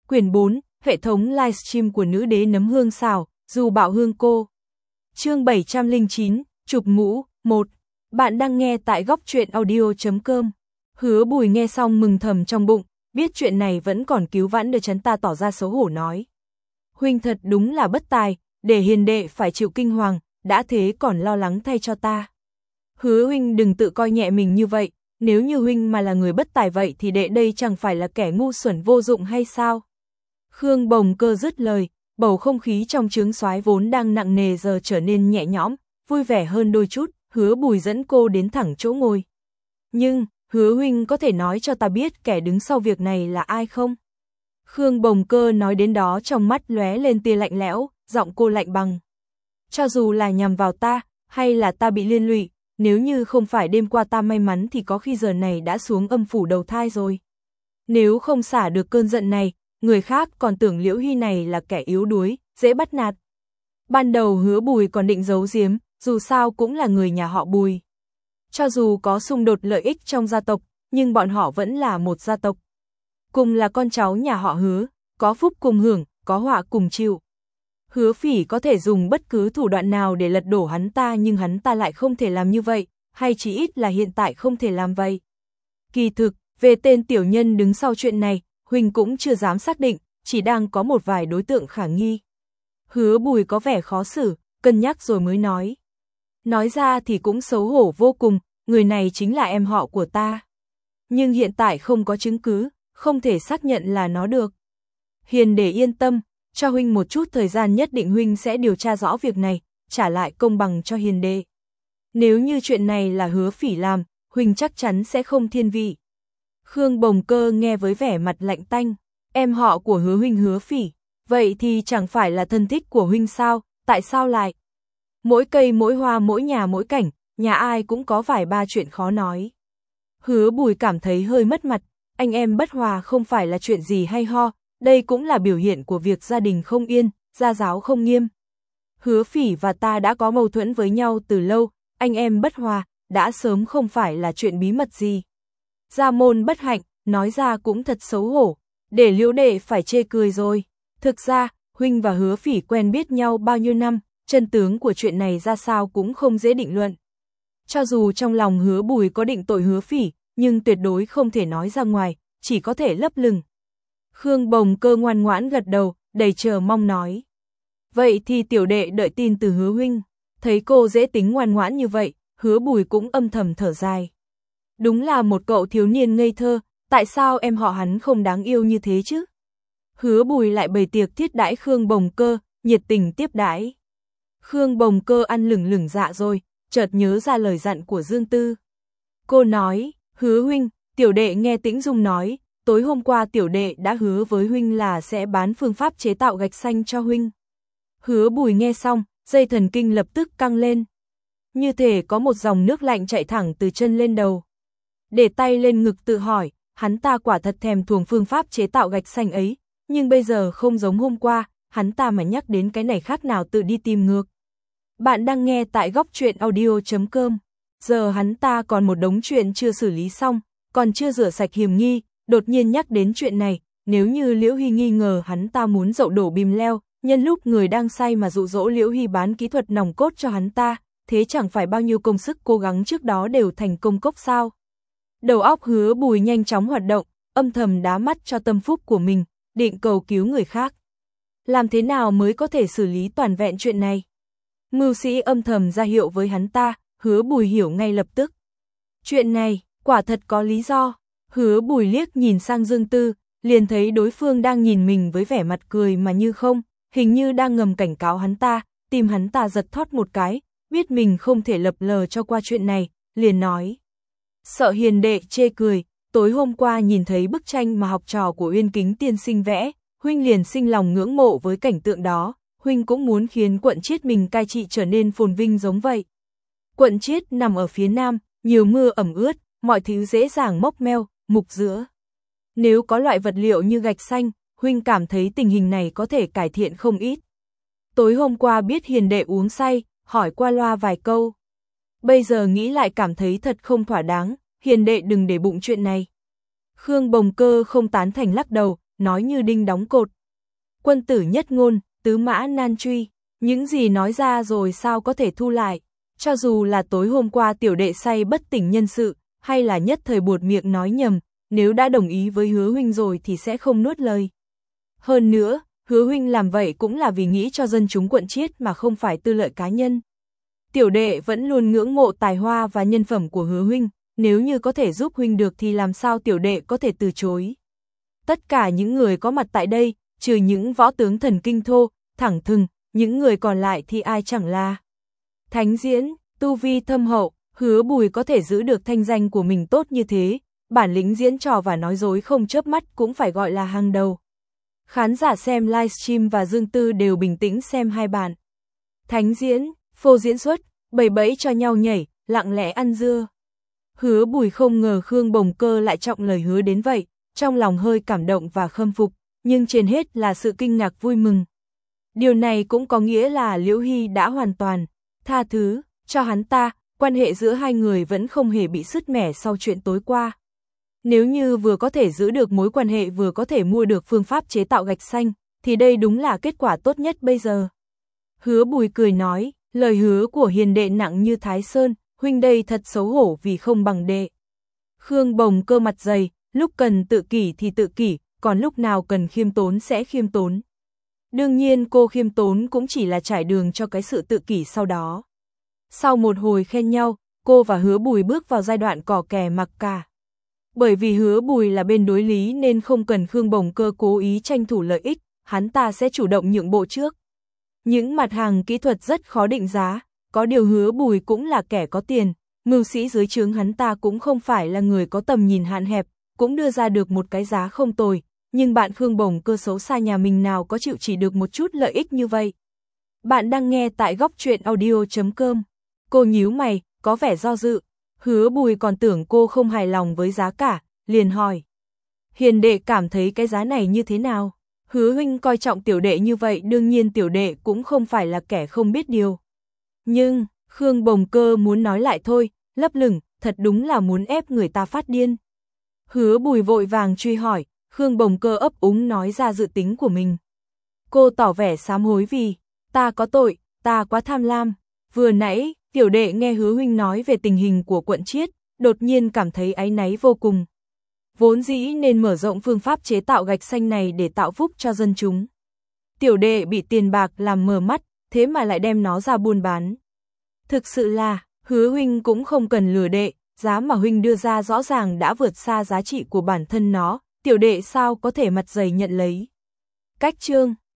Quyển 4, hệ thống livestream của nữ đế nấm hương xào, dù bạo hương cô. Chương 709, chụp mũ, 1. Bạn đang nghe tại góc truyện audio.com. Hứa Bùi nghe xong mừng thầm trong bụng, biết chuyện này vẫn còn cứu vãn được chắn ta tỏ ra xấu hổ nói. Huynh thật đúng là bất tài, để hiền đệ phải chịu kinh hoàng, đã thế còn lo lắng thay cho ta. Hứa huynh đừng tự coi nhẹ mình như vậy, nếu như huynh mà là người bất tài vậy thì đệ đây chẳng phải là kẻ ngu xuẩn vô dụng hay sao? Khương Bồng Cơ dứt lời, bầu không khí trong trướng soái vốn đang nặng nề giờ trở nên nhẹ nhõm, vui vẻ hơn đôi chút. Hứa Bùi dẫn cô đến thẳng chỗ ngồi. Nhưng, Hứa huynh có thể nói cho ta biết kẻ đứng sau việc này là ai không? Khương Bồng Cơ nói đến đó trong mắt lóe lên tia lạnh lẽo, giọng cô lạnh băng. Cho dù là nhằm vào ta, hay là ta bị liên lụy, nếu như không phải đêm qua ta may mắn thì có khi giờ này đã xuống âm phủ đầu thai rồi. Nếu không xả được cơn giận này, người khác còn tưởng Liễu Hy này là kẻ yếu đuối, dễ bắt nạt. Ban đầu Hứa Bùi còn định giấu giếm, dù sao cũng là người nhà họ Bùi. Cho dù có xung đột lợi ích trong gia tộc, nhưng bọn họ vẫn là một gia tộc. Cùng là con cháu nhà họ Hứa, có phúc cùng hưởng, có họa cùng chịu. Hứa Phỉ có thể dùng bất cứ thủ đoạn nào để lật đổ hắn ta nhưng hắn ta lại không thể làm như vậy, hay chỉ ít là hiện tại không thể làm vậy. Kỳ thực, về tên tiểu nhân đứng sau chuyện này, Huỳnh cũng chưa dám xác định, chỉ đang có một vài đối tượng khả nghi. Hứa Bùi có vẻ khó xử, cân nhắc rồi mới nói. Nói ra thì cũng xấu hổ vô cùng, người này chính là em họ của ta. Nhưng hiện tại không có chứng cứ, không thể xác nhận là nó được. Hiền để yên tâm, cho huynh một chút thời gian nhất định huynh sẽ điều tra rõ việc này, trả lại công bằng cho hiền đệ. Nếu như chuyện này là Hứa Phỉ làm, huynh chắc chắn sẽ không thiên vị. Khương Bồng Cơ nghe với vẻ mặt lạnh tanh, em họ của Hứa huynh Hứa Phỉ, vậy thì chẳng phải là thân thích của huynh sao, tại sao lại? Mỗi cây mỗi hoa mỗi nhà mỗi cảnh, nhà ai cũng có vài ba chuyện khó nói. Hứa Bùi cảm thấy hơi mất mặt, anh em bất hòa không phải là chuyện gì hay ho, đây cũng là biểu hiện của việc gia đình không yên, gia giáo không nghiêm. Hứa Phỉ và ta đã có mâu thuẫn với nhau từ lâu, anh em bất hòa, đã sớm không phải là chuyện bí mật gì. Gia môn bất hạnh, nói ra cũng thật xấu hổ, để Liễu đệ phải chê cười rồi. Thực ra, huynh và Hứa Phỉ quen biết nhau bao nhiêu năm, chân tướng của chuyện này ra sao cũng không dễ định luận. Cho dù trong lòng Hứa Bùi có định tội Hứa Phỉ, nhưng tuyệt đối không thể nói ra ngoài, chỉ có thể lấp lửng. Khương Bồng Cơ ngoan ngoãn gật đầu, đầy chờ mong nói. Vậy thì tiểu đệ đợi tin từ Hứa huynh. Thấy cô dễ tính ngoan ngoãn như vậy, Hứa Bùi cũng âm thầm thở dài. Đúng là một cậu thiếu niên ngây thơ, tại sao em họ hắn không đáng yêu như thế chứ? Hứa Bùi lại bày tiệc thiết đãi Khương Bồng Cơ, nhiệt tình tiếp đãi. Khương Bồng Cơ ăn lửng lửng dạ rồi, chợt nhớ ra lời dặn của Dương Tư. Cô nói, Hứa huynh, tiểu đệ nghe Tĩnh Dung nói, tối hôm qua tiểu đệ đã hứa với huynh là sẽ bán phương pháp chế tạo gạch xanh cho huynh. Hứa Bùi nghe xong, dây thần kinh lập tức căng lên. Như thể có một dòng nước lạnh chạy thẳng từ chân lên đầu. Để tay lên ngực tự hỏi, hắn ta quả thật thèm thuồng phương pháp chế tạo gạch xanh ấy, nhưng bây giờ không giống hôm qua, hắn ta mà nhắc đến cái này khác nào tự đi tìm ngược. Bạn đang nghe tại góc truyện audio.com. Giờ hắn ta còn một đống chuyện chưa xử lý xong, còn chưa rửa sạch hiểm nghi, đột nhiên nhắc đến chuyện này, nếu như Liễu Hy nghi ngờ hắn ta muốn dậu đổ bìm leo, nhân lúc người đang say mà dụ dỗ Liễu Hy bán kỹ thuật nòng cốt cho hắn ta, thế chẳng phải bao nhiêu công sức cố gắng trước đó đều thành công cốc sao. Đầu óc Hứa Bùi nhanh chóng hoạt động, âm thầm đá mắt cho tâm phúc của mình, định cầu cứu người khác. Làm thế nào mới có thể xử lý toàn vẹn chuyện này? Mưu sĩ âm thầm ra hiệu với hắn ta, Hứa Bùi hiểu ngay lập tức. Chuyện này, quả thật có lý do. Hứa Bùi liếc nhìn sang Dương Tư, liền thấy đối phương đang nhìn mình với vẻ mặt cười mà như không, hình như đang ngầm cảnh cáo hắn ta, tim hắn ta giật thót một cái, biết mình không thể lập lờ cho qua chuyện này, liền nói. Sợ hiền đệ chê cười, tối hôm qua nhìn thấy bức tranh mà học trò của Uyên Kính tiên sinh vẽ, huynh liền sinh lòng ngưỡng mộ với cảnh tượng đó, huynh cũng muốn khiến quận Chiết mình cai trị trở nên phồn vinh giống vậy. Quận Chiết nằm ở phía nam, nhiều mưa ẩm ướt, mọi thứ dễ dàng mốc meo, mục giữa. Nếu có loại vật liệu như gạch xanh, huynh cảm thấy tình hình này có thể cải thiện không ít. Tối hôm qua biết hiền đệ uống say, hỏi qua loa vài câu. Bây giờ nghĩ lại cảm thấy thật không thỏa đáng, hiền đệ đừng để bụng chuyện này. Khương Bồng Cơ không tán thành lắc đầu, nói như đinh đóng cột. Quân tử nhất ngôn, tứ mã nan truy, những gì nói ra rồi sao có thể thu lại, cho dù là tối hôm qua tiểu đệ say bất tỉnh nhân sự, hay là nhất thời buột miệng nói nhầm, nếu đã đồng ý với Hứa huynh rồi thì sẽ không nuốt lời. Hơn nữa, Hứa huynh làm vậy cũng là vì nghĩ cho dân chúng quận Chiết mà không phải tư lợi cá nhân. Tiểu đệ vẫn luôn ngưỡng mộ tài hoa và nhân phẩm của Hứa huynh, nếu như có thể giúp huynh được thì làm sao tiểu đệ có thể từ chối. Tất cả những người có mặt tại đây, trừ những võ tướng thần kinh thô, thẳng thừng, những người còn lại thì ai chẳng là thánh diễn, tu vi thâm hậu, Hứa Bùi có thể giữ được thanh danh của mình tốt như thế, bản lĩnh diễn trò và nói dối không chớp mắt cũng phải gọi là hàng đầu. Khán giả xem livestream và Dương Tư đều bình tĩnh xem hai bạn. Thánh diễn, phô diễn xuất, bày bẫy cho nhau nhảy, lặng lẽ ăn dưa. Hứa Bùi không ngờ Khương Bồng Cơ lại trọng lời hứa đến vậy, trong lòng hơi cảm động và khâm phục, nhưng trên hết là sự kinh ngạc vui mừng. Điều này cũng có nghĩa là Liễu Hy đã hoàn toàn tha thứ cho hắn ta, quan hệ giữa hai người vẫn không hề bị sứt mẻ sau chuyện tối qua. Nếu như vừa có thể giữ được mối quan hệ vừa có thể mua được phương pháp chế tạo gạch xanh, thì đây đúng là kết quả tốt nhất bây giờ. Hứa Bùi cười nói, lời hứa của hiền đệ nặng như Thái Sơn, huynh đây thật xấu hổ vì không bằng đệ. Khương Bồng Cơ mặt dày, lúc cần tự kỷ thì tự kỷ, còn lúc nào cần khiêm tốn sẽ khiêm tốn. Đương nhiên cô khiêm tốn cũng chỉ là trải đường cho cái sự tự kỷ sau đó. Sau một hồi khen nhau, cô và Hứa Bùi bước vào giai đoạn cò kè mặc cả. Bởi vì Hứa Bùi là bên đối lý nên không cần Khương Bồng Cơ cố ý tranh thủ lợi ích, hắn ta sẽ chủ động nhượng bộ trước. Những mặt hàng kỹ thuật rất khó định giá, có điều Hứa Bùi cũng là kẻ có tiền, mưu sĩ dưới trướng hắn ta cũng không phải là người có tầm nhìn hạn hẹp, cũng đưa ra được một cái giá không tồi, nhưng bạn Khương Bồng Cơ xấu xa nhà mình nào có chịu chỉ được một chút lợi ích như vậy. Bạn đang nghe tại góc truyện audio.com. Cô nhíu mày, có vẻ do dự. Hứa Bùi còn tưởng cô không hài lòng với giá cả, liền hỏi. Hiền đệ cảm thấy cái giá này như thế nào? Hứa huynh coi trọng tiểu đệ như vậy, đương nhiên tiểu đệ cũng không phải là kẻ không biết điều. Nhưng, Khương Bồng Cơ muốn nói lại thôi, lấp lửng, thật đúng là muốn ép người ta phát điên. Hứa Bùi vội vàng truy hỏi, Khương Bồng Cơ ấp úng nói ra dự tính của mình. Cô tỏ vẻ sám hối vì, ta có tội, ta quá tham lam. Vừa nãy, tiểu đệ nghe Hứa huynh nói về tình hình của quận Chiết, đột nhiên cảm thấy áy náy vô cùng. Vốn dĩ nên mở rộng phương pháp chế tạo gạch xanh này để tạo phúc cho dân chúng. Tiểu đệ bị tiền bạc làm mờ mắt, thế mà lại đem nó ra buôn bán. Thực sự là, Hứa huynh cũng không cần lừa đệ, giá mà huynh đưa ra rõ ràng đã vượt xa giá trị của bản thân nó, tiểu đệ sao có thể mặt dày nhận lấy. Cách chương